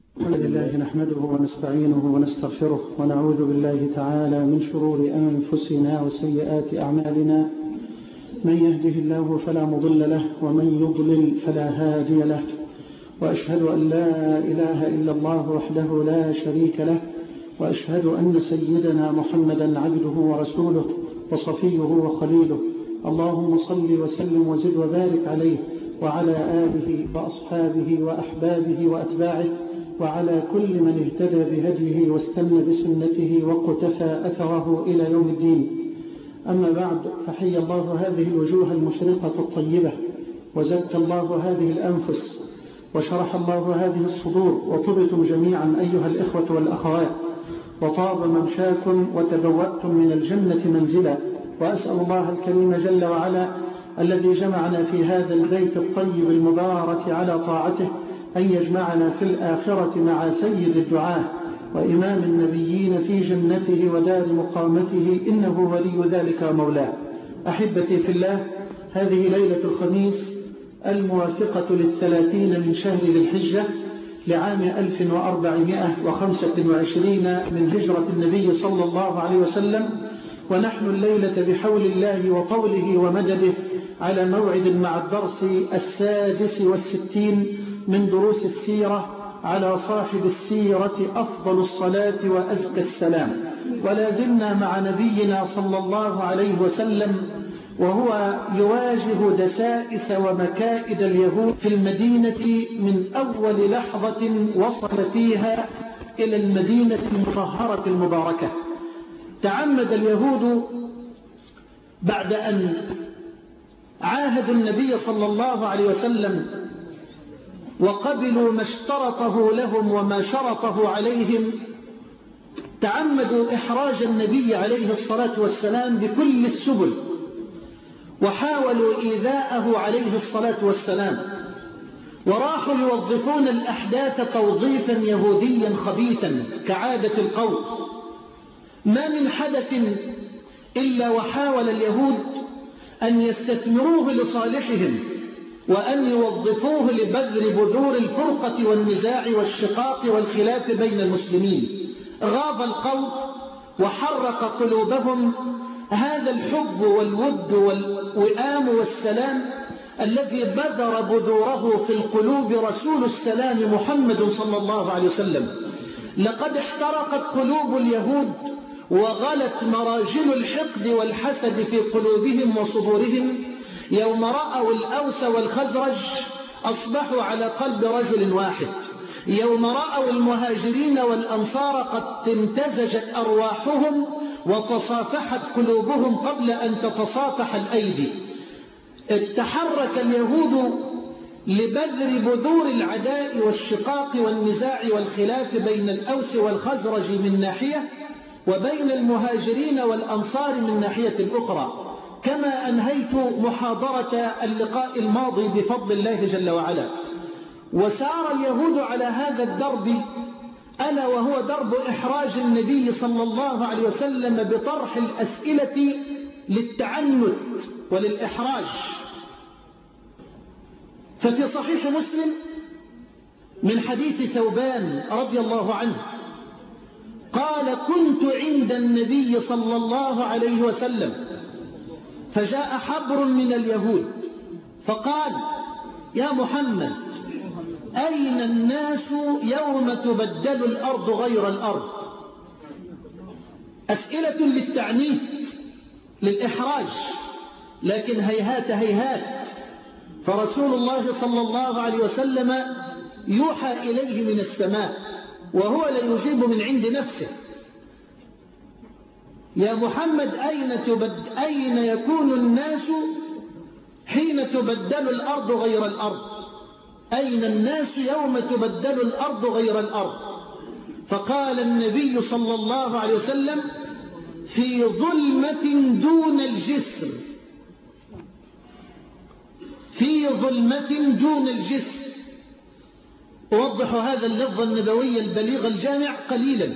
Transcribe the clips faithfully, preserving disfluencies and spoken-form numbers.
الحمد لله نحمده ونستعينه ونستغفره ونعوذ بالله تعالى من شرور أنفسنا وسيئات أعمالنا. من يهده الله فلا مضل له ومن يضلل فلا هادي له، وأشهد أن لا إله إلا الله وحده لا شريك له، وأشهد أن سيدنا محمدا عبده ورسوله وصفيه وخليله. اللهم صل وسلم وزد وبارك عليه وعلى آله وأصحابه وأحبابه وأتباعه وعلى كل من اهتدى بهديه واستنى بسنته وقتفى أثره إلى يوم الدين. أما بعد، فحي الله هذه الوجوه المشرقة الطيبة، وزكى الله هذه الأنفس، وشرح الله هذه الصدور، وطبتم جميعا أيها الإخوة والأخوات، وطاب ممشاكم وتبوأتم من الجنة منزلا. وأسأل الله الكريم جل وعلا الذي جمعنا في هذا البيت الطيب المبارك على طاعته أن يجمعنا في الآخرة مع سيد الدعاة وإمام النبيين في جنته ودار مقامته، إنه ولي ذلك ومولاه. أحبتي في الله، هذه ليلة الخميس الموافقة للثلاثين من شهر ذي الحجة لعام ألف وأربعمائة وخمسة وعشرين من هجرة النبي صلى الله عليه وسلم، ونحن الليلة بحول الله وطوله ومدده على موعد مع الدرس السادس والستين من دروس السيرة على صاحب السيرة أفضل الصلاة وأزكى السلام. ولا زلنا مع نبينا صلى الله عليه وسلم وهو يواجه دسائس ومكائد اليهود في المدينة من أول لحظة وصل فيها إلى المدينة المطهرة المباركة. تعمد اليهود بعد أن عاهدوا النبي صلى الله عليه وسلم وقبلوا ما اشترطه لهم وما شرطه عليهم، تعمدوا إحراج النبي عليه الصلاة والسلام بكل السبل، وحاولوا إيذاءه عليه الصلاة والسلام، وراحوا يوظفون الأحداث توظيفا يهوديا خبيثا كعادة القوم. ما من حدث إلا وحاول اليهود أن يستثمروه لصالحهم، وأن يوظفوه لبذر بذور الفرقة والنزاع والشقاق والخلاف بين المسلمين. غاب القوم وحرق قلوبهم هذا الحب والود والوئام والسلام الذي بذر بذوره في القلوب رسول السلام محمد صلى الله عليه وسلم. لقد احترقت قلوب اليهود وغلت مراجل الحقد والحسد في قلوبهم وصدورهم يوم رأوا الأوس والخزرج أصبحوا على قلب رجل واحد، يوم رأوا المهاجرين والأنصار قد امتزجت أرواحهم وتصافحت قلوبهم قبل أن تتصافح الأيدي. تحرك اليهود لبذر بذور العداء والشقاق والنزاع والخلاف بين الأوس والخزرج من ناحية، وبين المهاجرين والأنصار من ناحية أخرى، كما أنهيت محاضرة اللقاء الماضي بفضل الله جل وعلا. وسار اليهود على هذا الدرب، ألا وهو درب إحراج النبي صلى الله عليه وسلم بطرح الأسئلة للتعنت وللإحراج. ففي صحيح مسلم من حديث ثوبان رضي الله عنه قال: كنت عند النبي صلى الله عليه وسلم فجاء حبر من اليهود فقال: يا محمد، أين الناس يوم تبدل الأرض غير الأرض؟ أسئلة للتعنيف للإحراج، لكن هيهات هيهات، فرسول الله صلى الله عليه وسلم يوحى إليه من السماء وهو لا يجيب من عند نفسه. يا محمد، أين, تبد... أين يكون الناس حين تبدل الأرض غير الأرض؟ أين الناس يوم تبدل الأرض غير الأرض؟ فقال النبي صلى الله عليه وسلم: في ظلمة دون الجسر، في ظلمة دون الجسر. أوضح هذا اللفظ النبوي البليغ الجامع قليلا.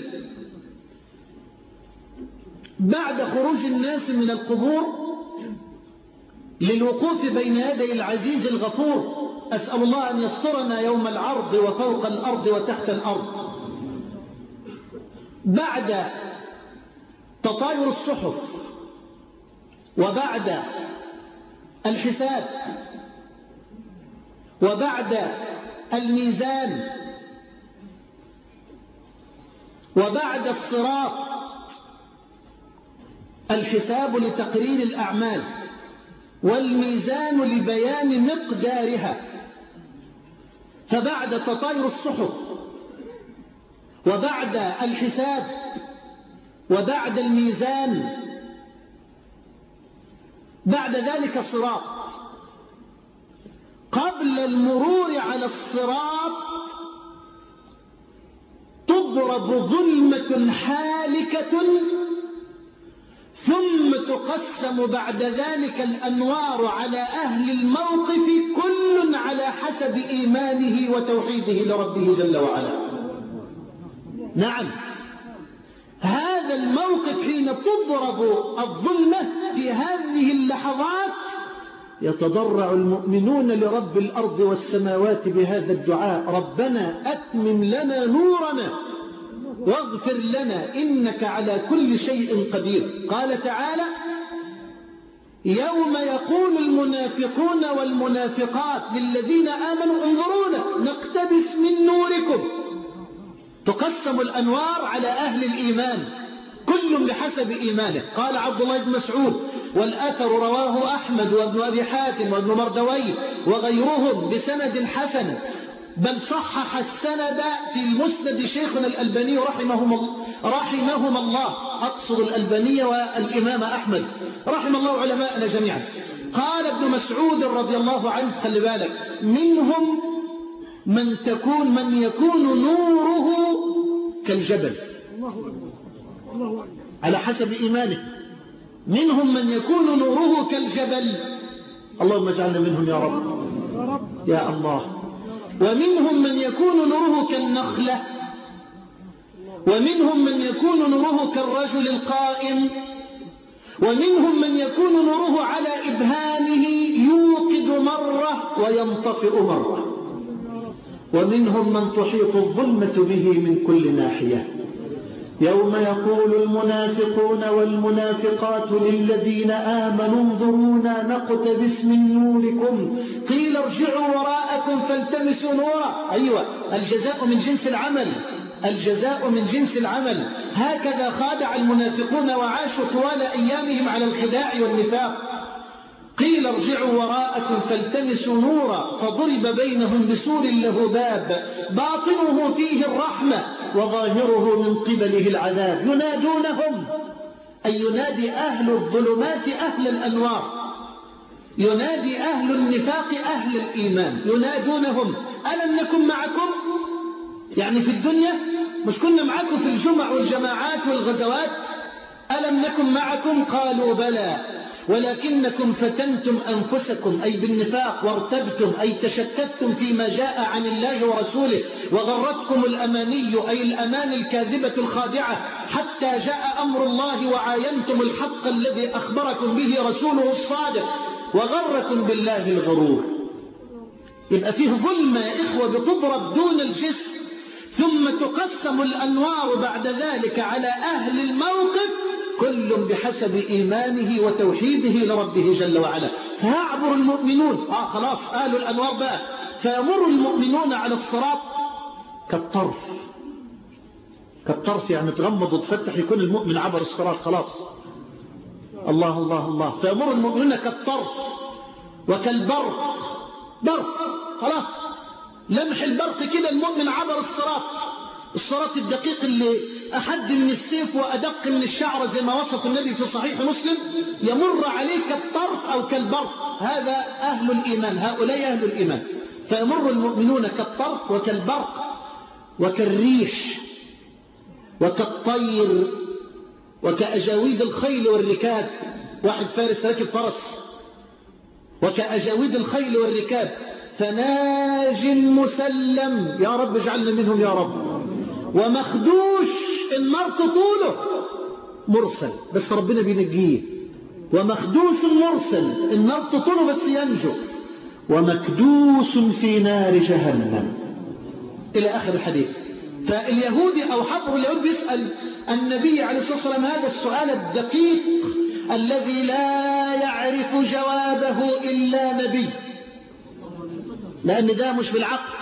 بعد خروج الناس من القبور للوقوف بين يدي العزيز الغفور أسأل الله أن يسترنا يوم العرض وفوق الأرض وتحت الأرض. بعد تطاير الصحف وبعد الحساب وبعد الميزان وبعد الصراط، الحساب لتقرير الأعمال والميزان لبيان مقدارها. فبعد تطاير الصحف وبعد الحساب وبعد الميزان بعد ذلك الصراط. قبل المرور على الصراط تضرب ظلمة حالكة، ثم تقسم بعد ذلك الأنوار على أهل الموقف كل على حسب إيمانه وتوحيده لربه جل وعلا. نعم، هذا الموقف حين تضرب الظلمة في هذه اللحظات يتضرع المؤمنون لرب الأرض والسماوات بهذا الدعاء: ربنا أتمم لنا نورنا واغفر لنا إنك على كل شيء قدير. قال تعالى: يوم يقول المنافقون والمنافقات للذين آمنوا انظرونا نقتبس من نوركم. تقسم الأنوار على أهل الإيمان كل بحسب إيمانه. قال عبد الله بن مسعود: والأثر رواه أحمد وابن أبي حاتم وابن مردويه وغيرهم بسند حسن، بل صحح السند في المسند شيخنا الألباني رحمهم, رحمهم الله، أقصد الألباني والإمام أحمد رحم الله علماءنا جميعا. قال ابن مسعود رضي الله عنه: خلي بالك، منهم من تكون من يكون نوره كالجبل على حسب إيمانه. منهم من يكون نوره كالجبل، اللهم اجعلنا منهم يا رب يا الله. ومنهم من يكون نوره كالنخلة، ومنهم من يكون نوره كالرجل القائم، ومنهم من يكون نوره على إبهامه يوقد مرة وينطفئ مرة، ومنهم من تحيط الظلمة به من كل ناحية. يوم يقول المنافقون والمنافقات للذين آمنوا انظرونا نقتبس من نوركم قيل ارجعوا وراءكم فالتمسوا نورا. أيوة، الجزاء من جنس العمل، الجزاء من جنس العمل. هكذا خادع المنافقون وعاشوا طوال أيامهم على الخداع والنفاق. قيل ارجعوا وراءكم فالتمسوا نورا فضرب بينهم بسور له باب باطنه فيه الرحمة وظاهره من قبله العذاب. ينادونهم، أي ينادي أهل الظلمات أهل الأنوار، ينادي أهل النفاق أهل الإيمان، ينادونهم: ألم نكن معكم؟ يعني في الدنيا مش كنا معكم في الجمع والجماعات والغزوات؟ ألم نكن معكم؟ قالوا بلى ولكنكم فتنتم أنفسكم أي بالنفاق وارتبتم أي تشتتتم فيما جاء عن الله ورسوله، وغرتكم الأماني أي الأمان الكاذبة الخادعة حتى جاء أمر الله وعاينتم الحق الذي أخبركم به رسوله الصادق وغركم بالله الغرور. يبقى فيه ظلمة يا إخوة بتضرب دون الجسم، ثم تقسم الأنوار بعد ذلك على أهل الموقف كل بحسب إيمانه وتوحيده لربه جل وعلا. فيعبر المؤمنون، آه خلاص أهل الأنوار بقى، فيمر المؤمنون على الصراط كالطرف، كالطرف يعني تغمض وتفتح يكون المؤمن عبر الصراط خلاص. الله الله الله. فيمر المؤمنون كالطرف وكالبرق، برق خلاص، لمح البرق كده المؤمن عبر الصراط، الصراط الدقيق اللي أحد من السيف وأدق من الشعر زي ما وصف النبي في صحيح مسلم، يمر عليه كالطرف أو كالبرق. هذا أهل الإيمان، هؤلاء أهل الإيمان. فيمر المؤمنون كالطرف وكالبرق وكالريح وكالطير وكأجاويد الخيل والركاب. واحد فارس راكب فرس، وكأجاويد الخيل والركاب. فناج مسلم، يا رب اجعلنا منهم يا رب. ومخدوش، النار تطوله، مرسل بس ربنا بينجيه. ومخدوش مرسل، النار تطوله بس ينجو. ومكدوس في نار جهنم إلى آخر الحديث. فاليهودي أو حبر اليهود بيسأل النبي عليه الصلاة والسلام هذا السؤال الدقيق الذي لا يعرف جوابه إلا نبي، لأن ده مش بالعقل.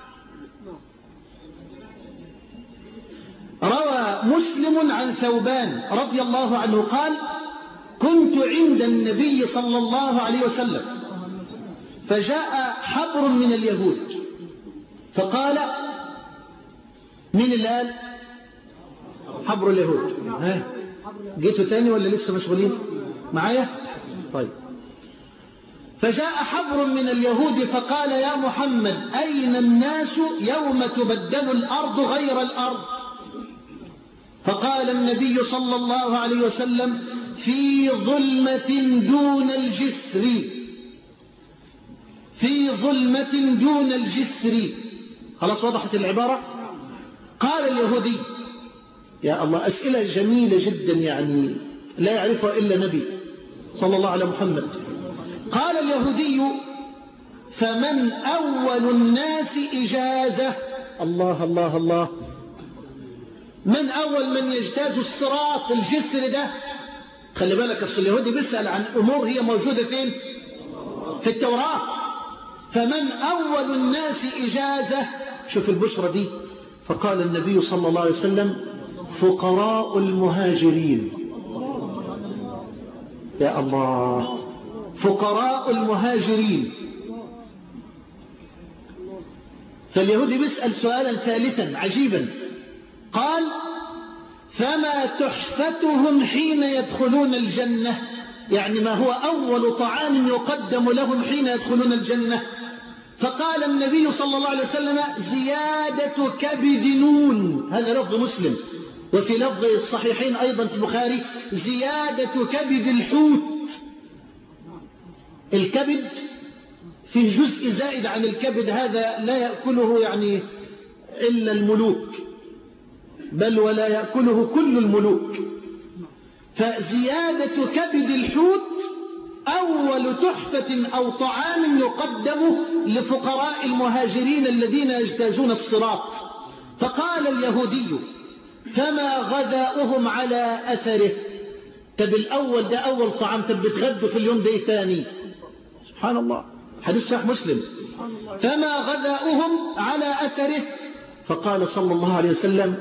روى مسلم عن ثوبان رضي الله عنه قال: كنت عند النبي صلى الله عليه وسلم فجاء حبر من اليهود فقال: مين اللي قال؟ حبر اليهود. ها جيتوا تاني ولا لسه مشغولين معايا؟ طيب. فجاء حبر من اليهود فقال: يا محمد، أين الناس يوم تبدل الأرض غير الأرض؟ فقال النبي صلى الله عليه وسلم: في ظلمة دون الجسر، في ظلمة دون الجسر. خلاص وضحت العبارة. قال اليهودي: يا الله، أسئلة جميلة جدا يعني لا يعرفها إلا نبي صلى الله على محمد. قال اليهودي: فمن أول الناس إجازة؟ الله الله الله، من أول من يجتاز الصراط الجسر ده؟ خلي بالك، أصل اليهودي بيسأل عن أمور هي موجودة فين؟ في التوراة. فمن أول الناس إجازة؟ شوف البشرة دي. فقال النبي صلى الله عليه وسلم: فقراء المهاجرين. يا الله، فقراء المهاجرين. فاليهودي بيسأل سؤالا ثالثا عجيبا، قال: فما تحفتهم حين يدخلون الجنة؟ يعني ما هو أول طعام يقدم لهم حين يدخلون الجنة؟ فقال النبي صلى الله عليه وسلم: زيادة كبد نون. هذا لفظ مسلم، وفي لفظ الصحيحين أيضا في البخاري: زيادة كبد الحوت. الكبد فيه جزء زائد عن الكبد، هذا لا يأكله يعني إلا الملوك، بل ولا يأكله كل الملوك. فزيادة كبد الحوت أول تحفة أو طعام يقدم لفقراء المهاجرين الذين يجتازون الصراط. فقال اليهودي: فما غذاؤهم على أثره؟ طب الأول ده أول طعام، طب بتغدوا في اليوم ده إيه تاني؟ سبحان الله، حديث صحيح مسلم. فما غذاؤهم على أثره؟ فقال صلى الله عليه وسلم: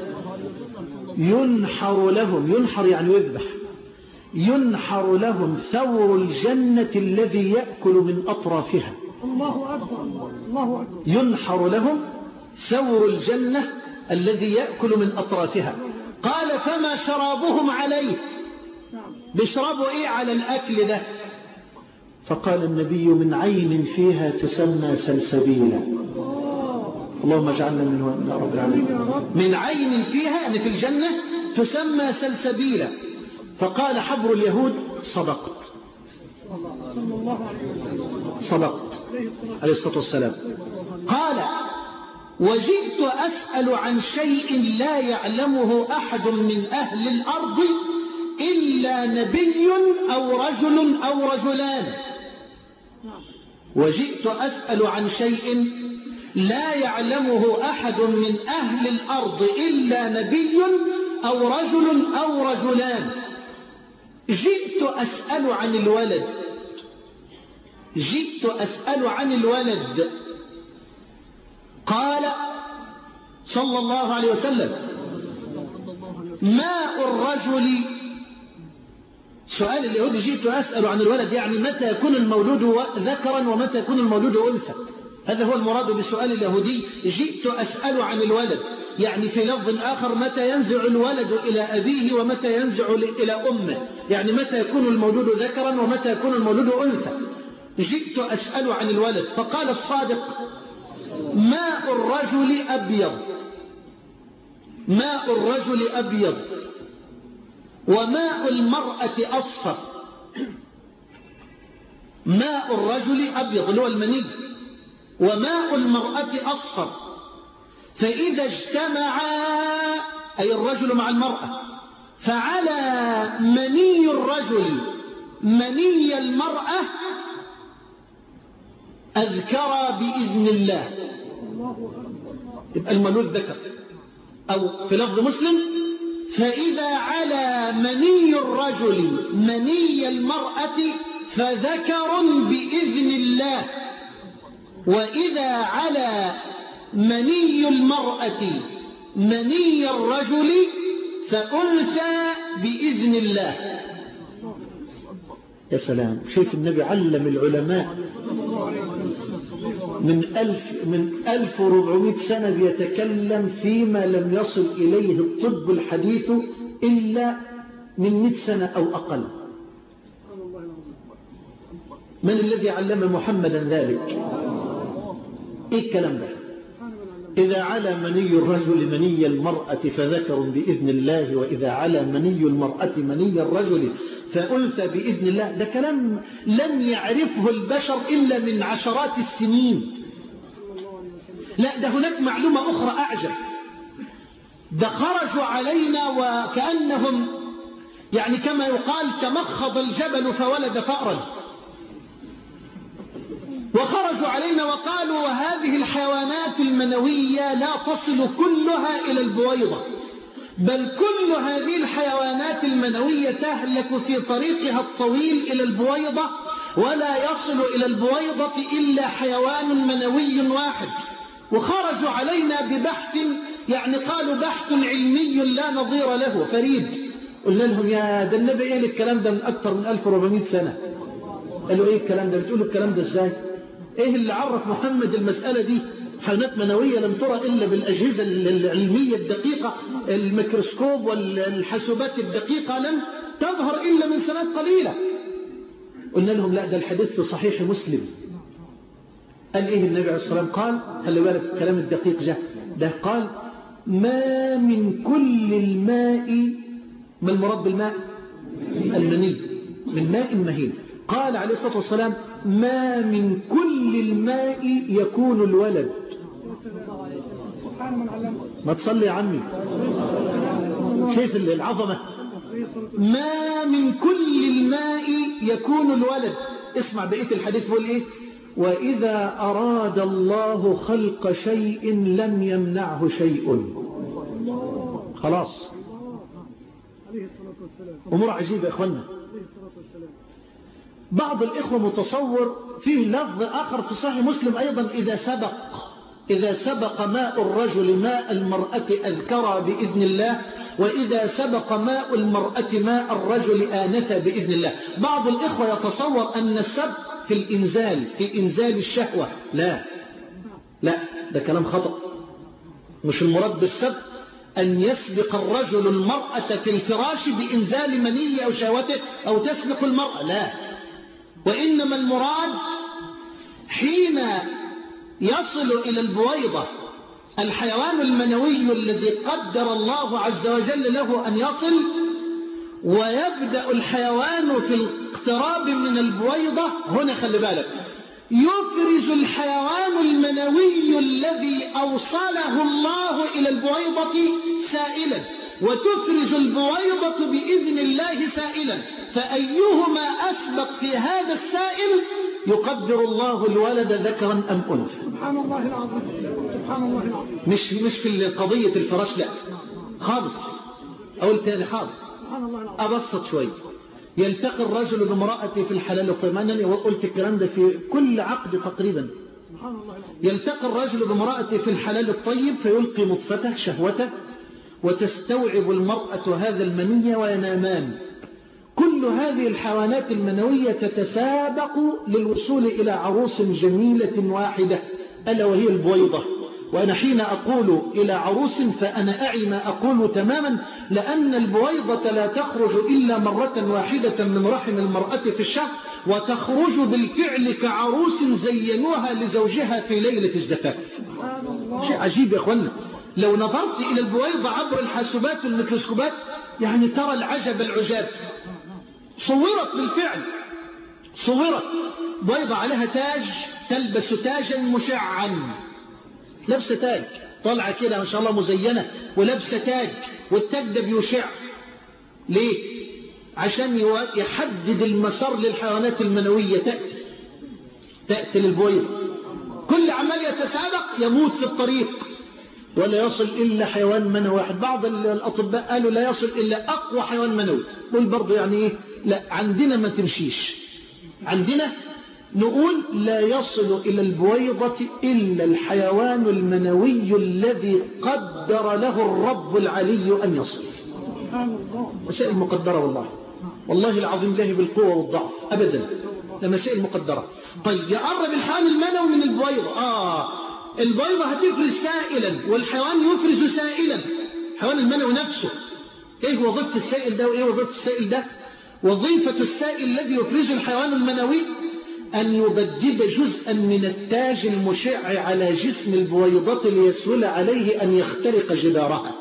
ينحر لهم، ينحر يعني يذبح، ينحر لهم ثور الجنة الذي يأكل من أطرافها. الله أكبر، الله أكبر. ينحر لهم ثور الجنة الذي يأكل من أطرافها. قال: فما شرابهم عليه؟ بيشربوا إيه على الأكل ده؟ فقال النبي: من عين فيها تسمى سلسبيلا. اللهم اجعلنا منه يا رب العالمين. من عين فيها يعني في الجنة تسمى سلسبيلا. فقال حبر اليهود: صدقت، صدقت عليه الصلاة والسلام. قال: وجئت أسأل عن شيء لا يعلمه أحد من أهل الأرض إلا نبي أو رجل أو رجلان. وجئت أسأل عن شيء لا يعلمه أحد من أهل الأرض إلا نبي أو رجل أو رجلان. جئت أسأل عن الولد، جئت أسأل عن الولد. قال صلى الله عليه وسلم: ماء الرجل. سؤال اليهودي: جئت أسأل عن الولد، يعني متى يكون المولود ذكرا ومتى يكون المولود أنثى. هذا هو المراد بسؤال اليهودي: جئت أسأل عن الولد، يعني في لفظ آخر: متى ينزع الولد إلى أبيه ومتى ينزع إلى أمه، يعني متى يكون المولود ذكرا ومتى يكون المولود أنثى. جئت أسأل عن الولد. فقال الصادق: ماء الرجل أبيض، ماء الرجل أبيض وماء المرأة أصفر. ماء الرجل أبيض اللي هو المني، وماء المرأة أصفر. فإذا اجتمعا، أي الرجل مع المرأة، فعلى مني الرجل مني المرأة أذكر بإذن الله، يبقى المولود ذكر. أو في لفظ مسلم فإذا على مني الرجل مني المرأة فذكر بإذن الله، وإذا على مني المرأة مني الرجل فأنثى بإذن الله. يا سلام، شوف النبي علم العلماء من ألف من ألف وأربعمائة سنة بيتكلم فيما لم يصل إليه الطب الحديث إلا من مئة سنة أو أقل. من الذي علم محمدا ذلك؟ إيه الكلام ده؟ إذا على مني الرجل مني المرأة فذكر بإذن الله، وإذا على مني المرأة مني الرجل فأنثى بإذن الله. ده كلام لم يعرفه البشر إلا من عشرات السنين. لا، ده هناك معلومة أخرى أعجب. ده خرجوا علينا وكأنهم يعني كما يقال تمخض الجبل فولد فأرا، وخرجوا علينا وقالوا وهذه الحيوانات المنوية لا تصل كلها إلى البويضة، بل كل هذه الحيوانات المنوية تهلك في طريقها الطويل إلى البويضة، ولا يصل إلى البويضة إلا حيوان منوي واحد. وخرجوا علينا ببحث يعني قالوا بحث علمي لا نظير له فريد. قلنا لهم يا ده النبي ايه الكلام ده من أكثر من ألف وأربعمائة سنة. قالوا ايه الكلام ده؟ بتقولوا الكلام ده ازاي؟ ايه اللي عرف محمد المسألة دي؟ حيوانات منوية لم ترى إلا بالأجهزة العلمية الدقيقة، الميكروسكوب والحاسوبات الدقيقة لم تظهر إلا من سنوات قليلة. قلنا لهم لا، ده الحديث في صحيح مسلم. قال إيه النبي عليه الصلاة والسلام؟ قال خلي بالك الكلام الدقيق جاء ده، قال ما من كل الماء، ما المراد بالماء؟ المني، من ماء مهين. قال عليه الصلاة والسلام ما من كل الماء يكون الولد. ما تصلي يا عمي، شايف العظمة؟ ما من كل الماء يكون الولد. اسمع بقية الحديث بيقول ايه؟ وإذا أراد الله خلق شيء لم يمنعه شيء. خلاص، أمور عجيبة يا إخوانا. بعض الإخوة متصور فيه لفظ آخر في صحيح مسلم أيضا، إذا سبق إذا سبق ماء الرجل ماء المرأة أذكر بإذن الله، وإذا سبق ماء المرأة ماء الرجل آنث بإذن الله. بعض الإخوة يتصور أن السبق في الإنزال، في إنزال الشهوة. لا لا، ده كلام خطأ. مش المراد بالسبق أن يسبق الرجل المرأة في الفراش بإنزال مني أو شهوته أو تسبق المرأة، لا. وإنما المراد حين يصل إلى البويضة الحيوان المنوي الذي قدر الله عز وجل له أن يصل، ويبدأ الحيوان في الاقتراب من البويضة. هنا خلي بالك، يفرز الحيوان المنوي الذي أوصله الله إلى البويضة سائلا، وتفرز البويضة بإذن الله سائلا، فأيهما أسبق في هذا السائل يقدر الله الولد ذكرا أم أنثى. سبحان الله العظيم، سبحان الله العظيم. مش مش في قضية الفراش، لا خالص. أقول تاني حاضر، أبسط شوي. يلتقي الرجل بامرأته في الحلال الطيب، أنا قلت الكلام ده في كل عقد تقريبا. سبحان الله العظيم. يلتقي الرجل بامرأته في الحلال الطيب فيلقي نطفته شهوته، وتستوعب المرأة هذا المني وينامان. كل هذه الحيوانات المنوية تتسابق للوصول إلى عروس جميلة واحدة، ألا وهي البويضة. وأنا حين أقول إلى عروس فأنا أعي ما أقول تماما، لأن البويضة لا تخرج إلا مرة واحدة من رحم المرأة في الشهر، وتخرج بالفعل كعروس زينوها لزوجها في ليلة الزفاف. شيء عجيب يا أخوانا. لو نظرت إلى البويضة عبر الحاسوبات والميكروسكوبات يعني ترى العجب العجاب. صورت بالفعل، صورت بيضة عليها تاج، تلبس تاجا مشعا، لبس تاج طالعة كده ما شاء الله مزينة ولبس تاج، والتاج ده بيشع. ليه؟ عشان يحدد المسار للحيوانات المنوية. تأتي تأتي للبويضة كل عمال يتسابق يموت في الطريق ولا يصل إلا حيوان منوي واحد. بعض الأطباء قالوا لا يصل إلا أقوى حيوان منوي. قول برضو يعني إيه؟ لا، عندنا ما تمشيش. عندنا نقول لا يصل إلى البويضة إلا الحيوان المنوي الذي قدر له الرب العلي أن يصل. مسائل مقدرة والله، والله العظيم لا بالقوة والضعف أبدا، ده مسائل مقدرة. طيب يقرب الحيوان المنوي من البويضة. آه البيضة هتفرز سائلا والحيوان يفرز سائلا. الحيوان المنوي نفسه ايه وظيفة السائل ده وايه وظيفة السائل ده؟ وظيفة السائل الذي يفرزه الحيوان المنوي أن يبدد جزءا من التاج المشع على جسم البويضة ليسهل عليه أن يخترق جدارها.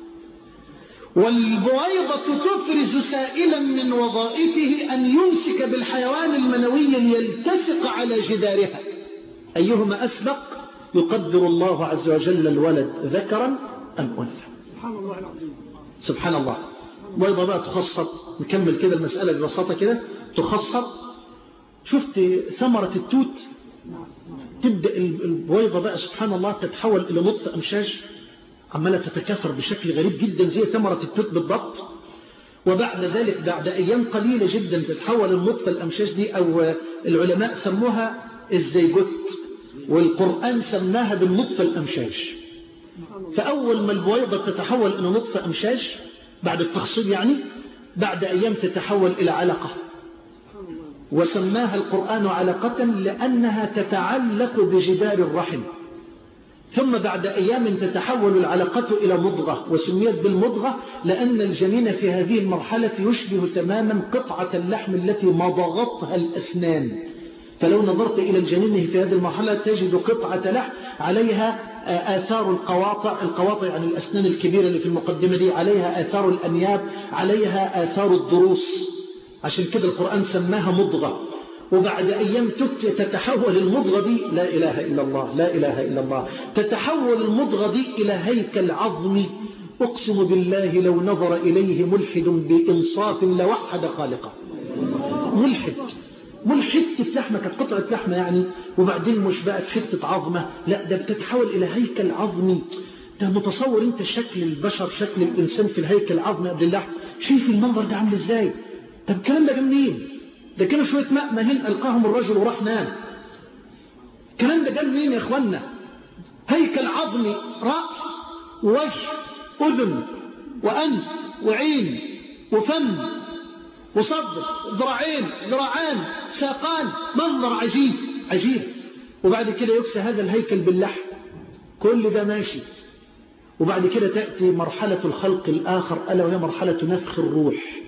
والبويضة تفرز سائلا من وظائفه أن يمسك بالحيوان المنوي ليلتصق على جدارها. أيهما أسبق يقدر الله عز وجل الولد ذكرا أم أنثى. سبحان الله العظيم. سبحان الله. بويضة بقى تخصب، نكمل كده المسألة ببساطة كده. تخصب، شفت ثمرة التوت؟ تبدأ البويضة بقى سبحان الله تتحول إلى نطفة أمشاج عمالة تتكاثر بشكل غريب جدا زي ثمرة التوت بالضبط. وبعد ذلك بعد أيام قليلة جدا تتحول النطفة الأمشاج دي، أو العلماء سموها الزيجوت والقرآن سماها بالنطفة الأمشاج. فأول ما البويضة تتحول إلى نطفة أمشاج بعد التخصيب يعني، بعد أيام تتحول إلى علقة، وسماها القرآن علقة لأنها تتعلق بجدار الرحم. ثم بعد أيام تتحول العلقة إلى مضغة، وسميت بالمضغة لأن الجنين في هذه المرحلة يشبه تماما قطعة اللحم التي مضغتها الأسنان. فلو نظرت إلى الجنين في هذه المرحلة تجد قطعة لحم عليها آثار القواطع، القواطع يعني الأسنان الكبيرة اللي في المقدمة دي، عليها آثار الأنياب، عليها آثار الضروس. عشان كده القرآن سماها مضغة. وبعد أيام تتحول المضغة دي، لا إله إلا الله لا إله إلا الله، تتحول المضغة دي إلى هيكل عظمي. أقسم بالله لو نظر إليه ملحد بإنصاف لوحد خالقه. ملحد ملحد لحمة، كانت قطعة لحمة يعني، وبعدين مش بقت حتة عظمة، لا ده بتتحول إلى هيكل عظمي. ده متصور انت شكل البشر، شكل الإنسان في الهيكل العظمي قبل اللحم؟ شايف المنظر ده عامل ازاي؟ طب الكلام ده جه منين؟ ده كانوا شوية ماء مهين ألقاهم الرجل وراح نام. الكلام ده جه منين يا اخوانا؟ هيكل عظمي، رأس ووجه أذن وأنف وعين وفم وصدر، ذراعين ذراعان ساقان، منظر عجيب عجيب. وبعد كده يكسى هذا الهيكل باللحم. كل ده ماشي. وبعد كده تأتي مرحلة الخلق الآخر ألا وهي مرحلة نفخ الروح.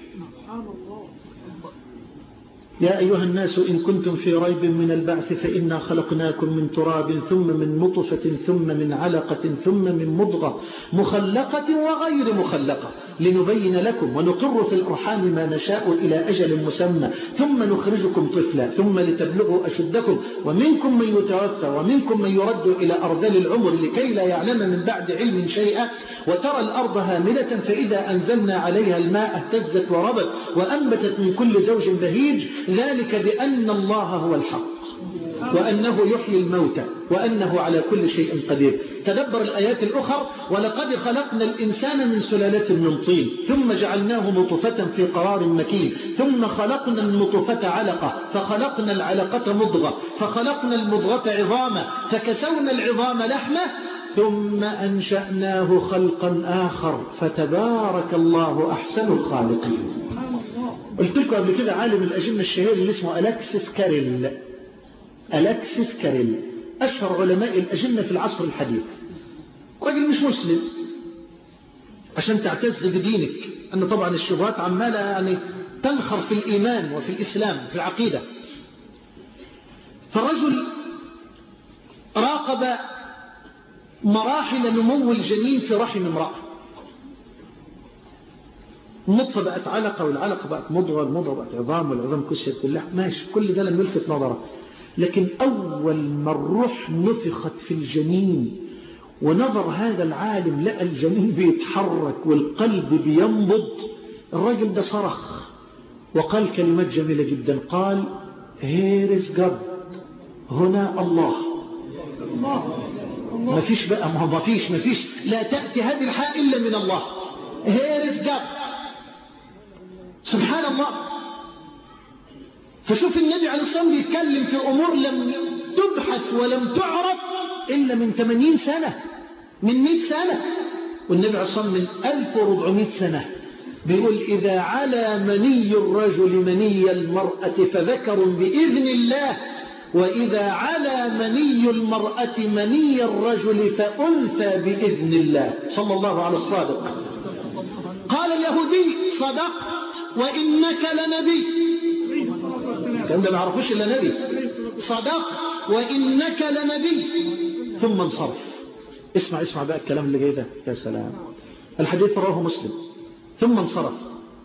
يا أيها الناس إن كنتم في ريب من البعث فإنا خلقناكم من تراب ثم من نطفة ثم من علقة ثم من مضغة مخلقة وغير مخلقة لنبين لكم ونقر في الأرحام ما نشاء إلى أجل مسمى ثم نخرجكم طفلا ثم لتبلغوا أشدكم ومنكم من يتوفى ومنكم من يرد إلى أرذل العمر لكي لا يعلم من بعد علم شيئا وترى الأرض هامدة فإذا أنزلنا عليها الماء اهتزت وربت وأنبتت من كل زوج بهيج ذلك بأن الله هو الحق وأنه يحيي الموتى وأنه على كل شيء قدير. تدبر الآيات الأخرى. ولقد خلقنا الإنسان من سلالة من طين ثم جعلناه نطفة في قرار مكين ثم خلقنا النطفة علقة فخلقنا العلقة مضغة فخلقنا المضغة عظاما فكسونا العظام لحمة ثم أنشأناه خلقا آخر فتبارك الله أحسن الخالقين. قلت لكم قبل كده عالم الأجنة الشهير اللي اسمه ألكسيس كاريل. ألكسيس كاريل أشهر علماء الأجنة في العصر الحديث. راجل مش مسلم عشان تعتز بدينك، أن طبعا الشبهات عمالة يعني تنخر في الإيمان وفي الإسلام في العقيدة. فالرجل راقب مراحل نمو الجنين في رحم امرأة. النطفة بقت علقة والعلقة بقت مضغة المضغة بقت عظام والعظام كسرت باللحم، ماشي كل ده لم يلفت نظره. لكن أول ما الروح نفخت في الجنين ونظر هذا العالم لقى الجنين بيتحرك والقلب بينبض، الراجل ده صرخ وقال كلمات جميلة جدا. قال Here is God، هنا الله. ما فيش بقى، ما فيش ما فيش لا تأتي هذه الحال إلا من الله. هيرس جاب سبحان الله. فشوف النبي عليه الصلاة والسلام بيتكلم في أمور لم تبحث ولم تعرف إلا من ثمانين سنة، من مئة سنة، والنبي عليه الصلاة والسلام من ألف وأربعمائة سنة بيقول إذا على مني الرجل مني المرأة فذكر بإذن الله، وإذا على مني المرأة مني الرجل فأنثى بإذن الله. صلى الله على الصادق. قال اليهودي صدقت وإنك لنبي. كان ده ما عرفوش إلا نبي. صدقت وإنك لنبي. ثم انصرف. اسمع اسمع بقى الكلام اللي جاي ده، يا سلام. الحديث رواه مسلم. ثم انصرف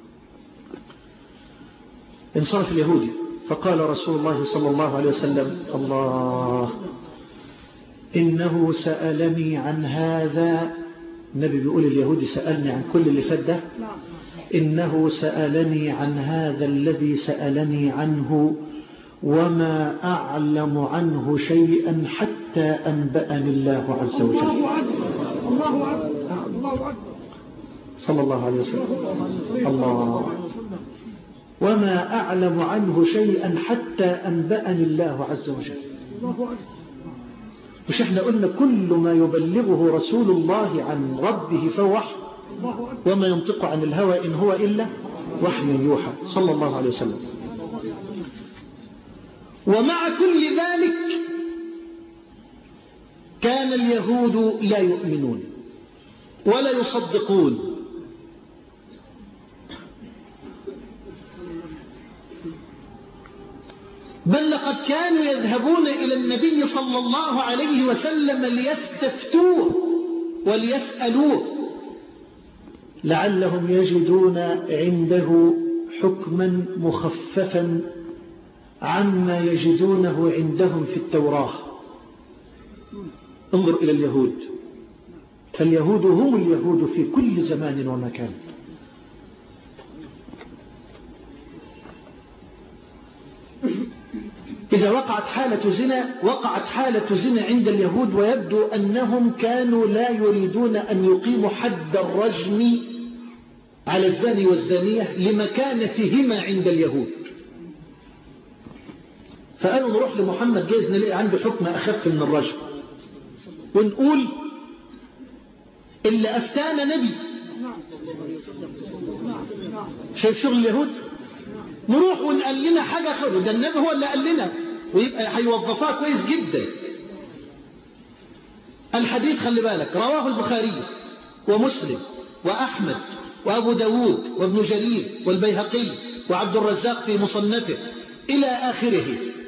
انصرف اليهودي فقال رسول الله صلى الله عليه وسلم الله إنه سألني عن هذا. النبي بيقول اليهودي سألني عن كل اللي فات ده. إنه سألني عن هذا الذي سألني عنه وما أعلم عنه شيئا حتى أنبأني الله عز وجل. الله أكبر الله أكبر الله أكبر صلى الله عليه وسلم. الله وما أعلم عنه شيئا حتى أنبأني الله عز وجل. مش احنا قلنا كل ما يبلغه رسول الله عن ربه فهو وحي، وما ينطق عن الهوى إن هو إلا وحي يوحى. صلى الله عليه وسلم. ومع كل ذلك كان اليهود لا يؤمنون ولا يصدقون. بل لقد كانوا يذهبون إلى النبي صلى الله عليه وسلم ليستفتوه وليسألوه لعلهم يجدون عنده حكما مخففا عما يجدونه عندهم في التوراة. انظر إلى اليهود، فاليهود هم اليهود في كل زمان ومكان. إذا وقعت حالة زنا وقعت حالة زنا عند اليهود، ويبدو أنهم كانوا لا يريدون أن يقيموا حد الرجم على الزاني والزانية لمكانتهما عند اليهود. فقالوا نروح لمحمد جايز نلاقي عنده حكم أخف من الرجم، ونقول اللي أفتانا نبي. شايف شغل اليهود؟ نروح ونقال لنا حاجة خير، ده النبي هو اللي قال لنا، ويبقى هيوظفها كويس جدا. الحديث خلي بالك رواه البخاري ومسلم وأحمد وأبو داود وابن جرير والبيهقي وعبد الرزاق في مصنفه إلى آخره،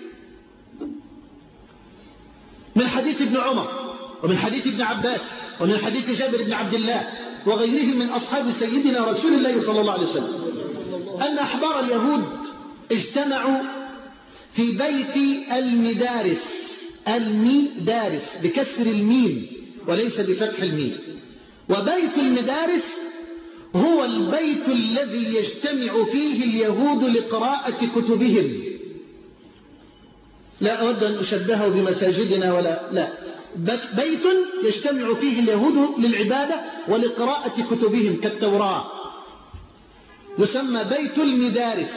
من حديث ابن عمر ومن حديث ابن عباس ومن حديث جابر بن عبد الله وغيرهم من أصحاب سيدنا رسول الله صلى الله عليه وسلم أن أحبار اليهود اجتمعوا في بيت المدارس. المدارس بكسر الميم وليس بفتح الميم. وبيت المدارس هو البيت الذي يجتمع فيه اليهود لقراءة كتبهم. لا أود أن أشبهه بمساجدنا ولا لا، بيت يجتمع فيه اليهود للعبادة ولقراءة كتبهم كالتوراة، يسمى بيت المدارس.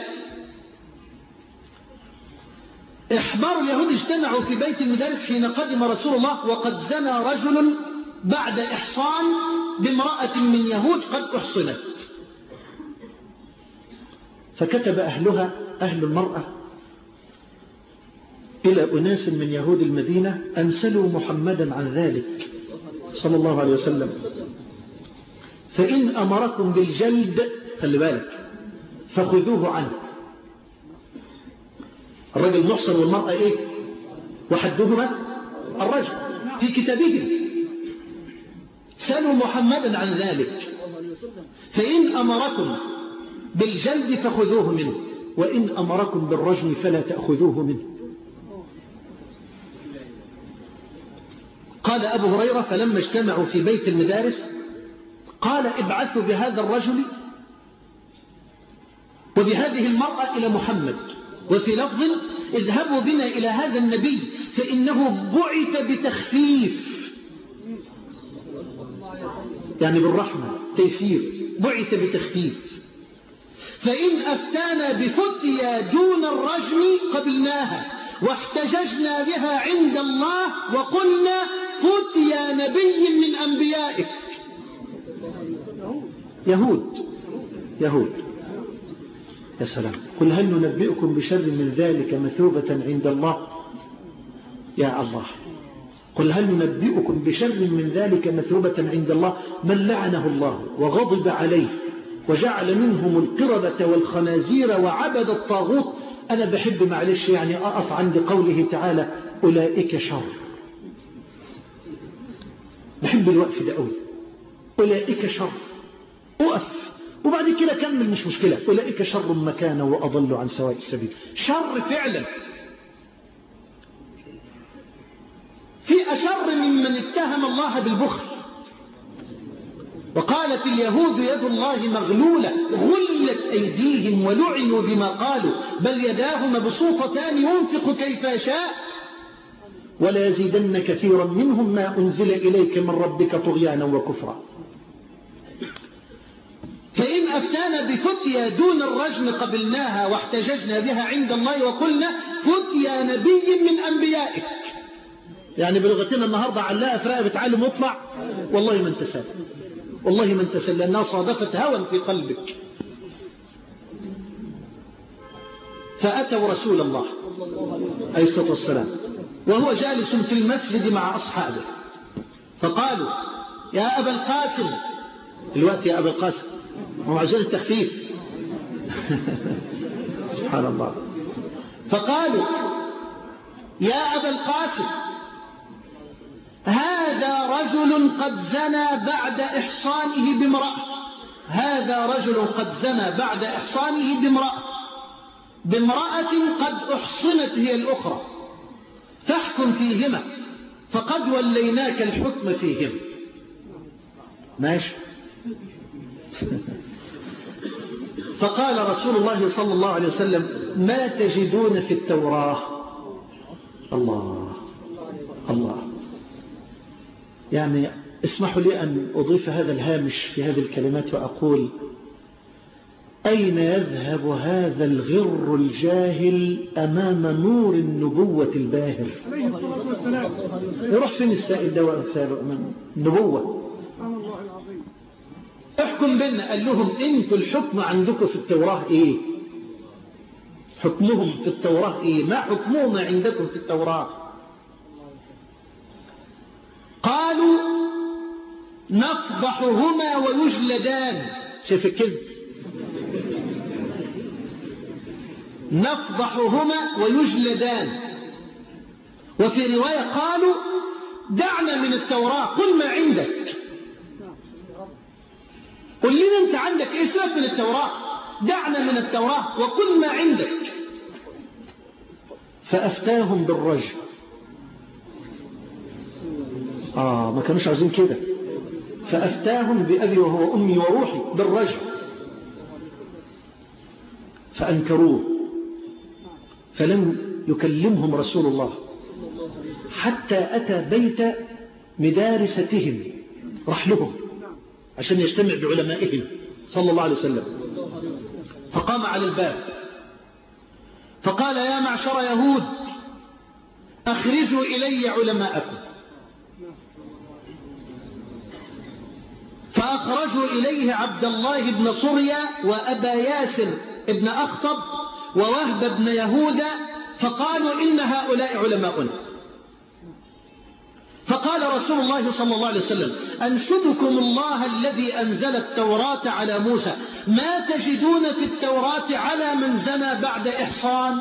إحبار اليهود اجتمعوا في بيت المدارس حين قدم رسول الله وقد زنى رجل بعد إحصان بامرأة من يهود قد أحصنت، فكتب أهلها أهل المرأة إلى أناس من يهود المدينة أن سلوا محمدا عن ذلك صلى الله عليه وسلم، فإن أمركم بالجلد خلي بالك فخذوه عنه. الرجل محصن والمرأة إيه؟ وحدهما الرجل في كتابهم. سلوا محمدا عن ذلك، فإن أمركم بالجلد فخذوه منه، وإن أمركم بالرجم فلا تأخذوه منه. قال أبو هريرة فلما اجتمعوا في بيت المدارس قال ابعثوا بهذا الرجل وبهذه المرأة إلى محمد وفي لفظ اذهبوا بنا إلى هذا النبي فإنه بعث بتخفيف، يعني بالرحمة تيسير، بعث بتخفيف. فإن أفتانا بفتيا دون الرجم قبلناها واحتججنا بها عند الله وقلنا فتيا نبي من أنبيائك. يهود يهود يا سلام. قل هل ننبئكم بشر من ذلك مثوبة عند الله؟ يا الله، قل هل ننبئكم بشر من ذلك مثوبة عند الله من لعنه الله وغضب عليه وجعل منهم القردة والخنازير وعبد الطاغوت. أنا بحب معلش يعني أقف عند قوله تعالى أولئك شر، بحب الوقف ده قوي. أولئك شر، أقف وبعد كده كمل مش مشكلة. أولئك شر مكانا وأضل عن سواء السبيل. شر فعلا. في أشر ممن اتهم الله بالبخل. وقالت اليهود يد الله مغلولة غلت أيديهم ولعنوا بما قالوا بل يداه مبسوطتان ينفق كيف يشاء ولا يزيدن كثيرا منهم ما أنزل إليك من ربك طغيانا وكفرا. فإن أفتانا بفتيا دون الرجم قبلناها واحتججنا بها عند الله وقلنا فتيا نبي من أنبيائك. يعني بلغتنا النهاردة علاء في رقبة عالم واطلع، والله ما انت سال، والله ما انت سال، لأنها صادفت هوى في قلبك. فأتوا رسول الله عليه الصلاة والسلام وهو جالس في المسجد مع أصحابه فقالوا يا أبا القاسم. الوقت يا أبا القاسم هو عشان التخفيف سبحان الله. فقالوا يا أبا القاسم هذا رجل قد زنى بعد إحصانه بامرأة، هذا رجل قد زنى بعد إحصانه بامرأة بامرأة قد أحصنت هي الأخرى فاحكم فيهما فقد وليناك الحكم فيهم. ماشي. فقال رسول الله صلى الله عليه وسلم ما تجدون في التوراة؟ الله الله. يعني اسمحوا لي أن أضيف هذا الهامش في هذه الكلمات وأقول أين يذهب هذا الغر الجاهل أمام نور النبوة الباهر؟ يروح فين السائل ده وأمثاله أمام النبوة؟ احكم بيننا. قال لهم انتوا الحكم عندكم في التوراة ايه؟ حكمهم في التوراة ايه؟ ما حكمهما عندكم في التوراة؟ قالوا نفضحهما ويجلدان. شايف الكلمة؟ نفضحهما ويجلدان. وفي رواية قالوا دعنا من التوراة قل ما عندك. قل لنا انت عندك ايه سبب من التوراة؟ دعنا من التوراة وقل ما عندك. فأفتاهم بالرجم. آه ما كانوش عايزين كده. فأفتاهم بأبي وهو أمي وروحي بالرجم فأنكروه فلم يكلمهم رسول الله حتى أتى بيت مدارستهم، راح لهم عشان يجتمع بعلمائهم صلى الله عليه وسلم. فقام على الباب فقال يا معشر يهود أخرجوا إلي علماءكم. فأخرجوا إليه عبد الله بن صريا وأبا ياسر بن أخطب ووهب بن يهوذا فقالوا إن هؤلاء علماؤنا. فقال رسول الله صلى الله عليه وسلم أنشدكم الله الذي أنزل التوراة على موسى ما تجدون في التوراة على من زنى بعد إحصان؟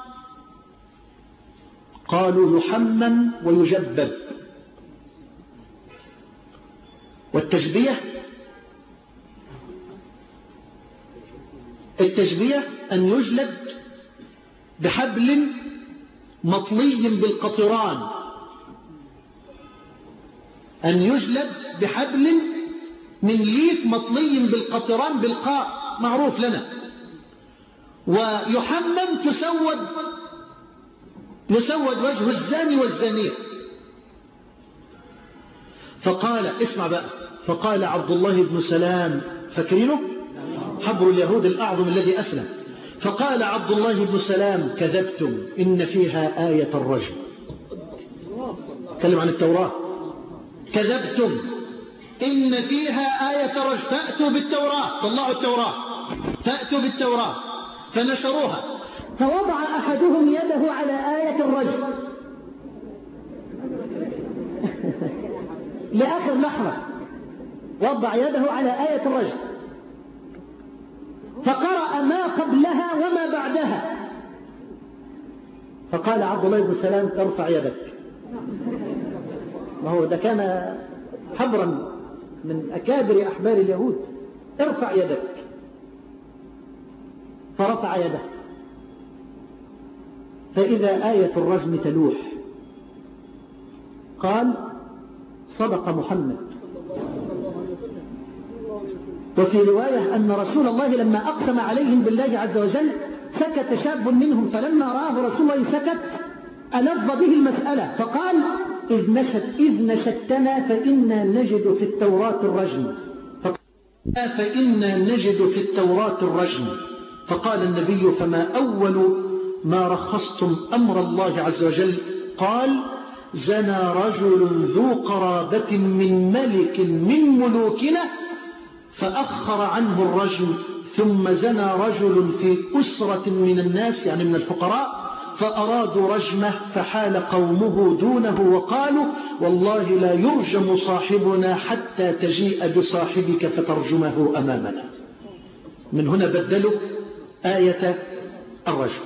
قالوا يحمم ويجبب. والتشبيه التشبيه أن يجلد بحبل مطلي بالقطران، أن يجلد بحبل من ليف مطلي بالقطران بالقاء معروف لنا. ويحمم تسود يسود وجه الزاني والزانية. فقال اسمع بقى، فقال عبد الله بن سلام، فاكرينه حبر اليهود الأعظم الذي أسلم، فقال عبد الله بن سلام كذبتم إن فيها آية الرجم. تكلم عن التوراة. كذبتم إن فيها آية الرجم، فأتوا بالتوراة، طلعوا التوراة، فأتوا بالتوراة فنشروها. فوضع أحدهم يده على آية الرجم لآخر لحظة، وضع يده على آية الرجم فقرأ ما قبلها وما بعدها. فقال عبد الله بن سلام ارفع يدك. ما هو ده كان حبرا من أكابر أحبار اليهود. ارفع يدك. فرفع يده فإذا آية الرجم تلوح. قال صدق محمد. وفي رواية أن رسول الله لما أقسم عليهم بالله عز وجل سكت شاب منهم، فلما رآه رسول الله سكت ألظ به المسألة فقال إذ نشت إذ نشتنا فإنا نجد في التوراة الرجم فإنا نجد في التوراة الرجم. فقال النبي فما أول ما رخصتم أمر الله عز وجل؟ قال زنى رجل ذو قرابة من ملك من ملوكنا فأخر عنه الرجم، ثم زنى رجل في أسرة من الناس يعني من الفقراء فأرادوا رجمه فحال قومه دونه وقالوا والله لا يرجم صاحبنا حتى تجيء بصاحبك فترجمه أمامنا. من هنا بدلوا آية الرجم.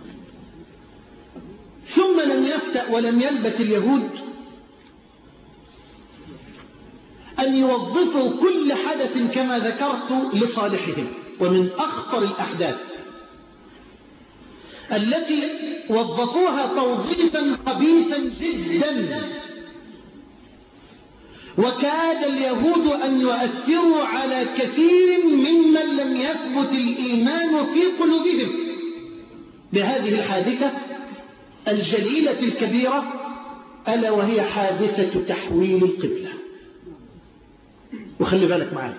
ثم لم يفتأ ولم يلبث اليهود أن يوظفوا كل حدث كما ذكرت لصالحهم. ومن أخطر الأحداث التي وظفوها توظيفا خبيثا جدا، وكاد اليهود أن يؤثروا على كثير ممن لم يثبت الإيمان في قلوبهم بهذه الحادثة الجليلة الكبيرة، ألا وهي حادثة تحويل القبلة. وخلي بالك معايا،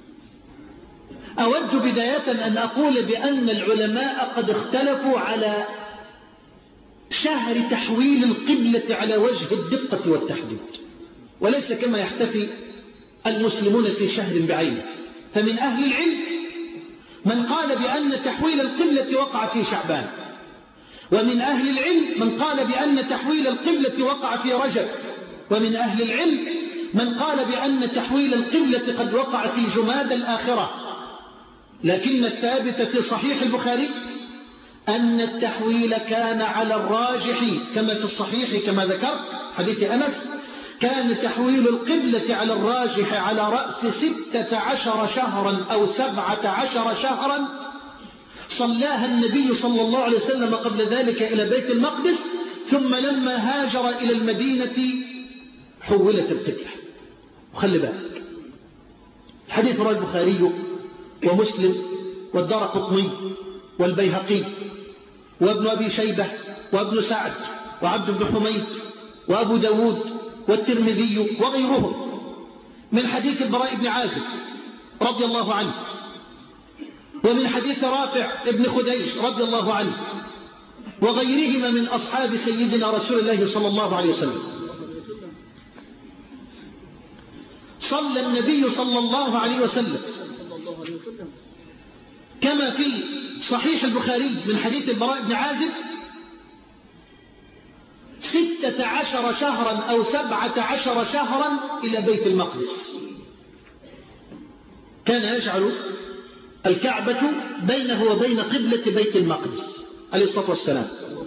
أود بداية أن أقول بأن العلماء قد اختلفوا على شهر تحويل القبلة على وجه الدقة والتحديد، وليس كما يحتفي المسلمون في شهر بعينه. فمن أهل العلم من قال بأن تحويل القبلة وقع في شعبان، ومن أهل العلم من قال بأن تحويل القبلة وقع في رجب، ومن أهل العلم من قال بأن تحويل القبلة قد وقع في جماد الآخرة. لكن الثابت في صحيح البخاري أن التحويل كان على الراجح كما في الصحيح كما ذكرت حديث أنس، كان تحويل القبلة على الراجح على رأس ستة عشر شهرا أو سبعة عشر شهرا صلاها النبي صلى الله عليه وسلم قبل ذلك إلى بيت المقدس، ثم لما هاجر إلى المدينة حولت القبلة. وخلي بالك الحديث رواه البخاري ومسلم والدارقطني والبيهقي وابن أبي شيبة وابن سعد وعبد بن حميد وأبو داود والترمذي وغيرهم من حديث البراء بن عازب رضي الله عنه، ومن حديث رافع ابن خديج رضي الله عنه، وغيرهما من أصحاب سيدنا رسول الله صلى الله عليه وسلم. صلى النبي صلى الله عليه وسلم كما في صحيح البخاري من حديث البراء بن عازب ستة عشر شهرا أو سبعة عشر شهرا إلى بيت المقدس. كان يجعل الكعبة بينه وبين قبلة بيت المقدس عليه الصلاة والسلام.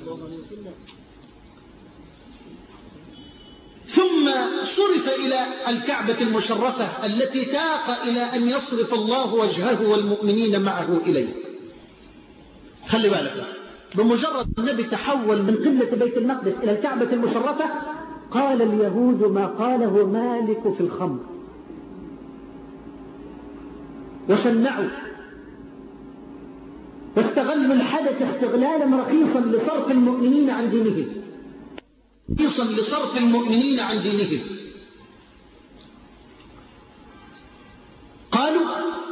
ثم صرف إلى الكعبة المشرفة التي تاق إلى أن يصرف الله وجهه والمؤمنين معه إليه. خلي بالك، بمجرد النبي تحول من قبلة بيت المقدس إلى الكعبة المشرفة قال اليهود ما قاله مالك في الخمر، وشنعوا واستغربوا استغلوا الحدث استغلالا رخيصا لصرف المؤمنين عن دينهم رخيصا لصرف المؤمنين عن دينهم. قالوا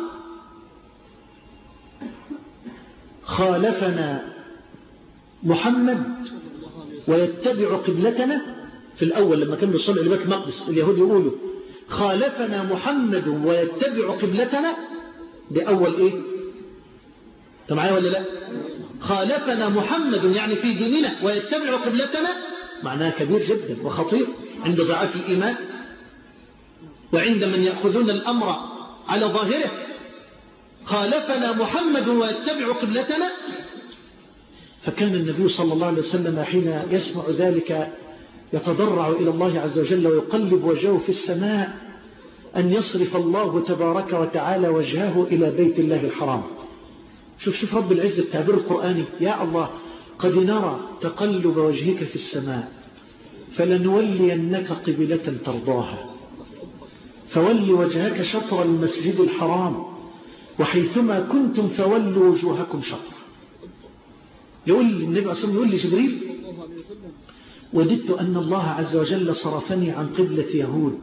خالفنا محمد ويتبع قبلتنا. في الأول لما كانوا بيصلوا إلى بيت المقدس اليهود يقولوا خالفنا محمد ويتبع قبلتنا. ده أول إيه؟ أنت معايا ولا لا؟ خالفنا محمد يعني في ديننا ويتبع قبلتنا معناها كبير جدا وخطير عند ضعاف الإيمان وعند من يأخذون الأمر على ظاهره. خالفنا محمد ويتبع قبلتنا. فكان النبي صلى الله عليه وسلم حين يسمع ذلك يتضرع إلى الله عز وجل ويقلب وجهه في السماء أن يصرف الله تبارك وتعالى وجهه إلى بيت الله الحرام. شوف شوف رب العزة التعبير القرآني. يا الله قد نرى تقلب وجهك في السماء فلنولينك قبلة ترضاها فول وجهك شطر المسجد الحرام وحيثما كنتم فولوا وجوهكم شطر. يقول النبي عليه الصلاة والسلام يقول لجبريل وددت أن الله عز وجل صرفني عن قبلة يهود.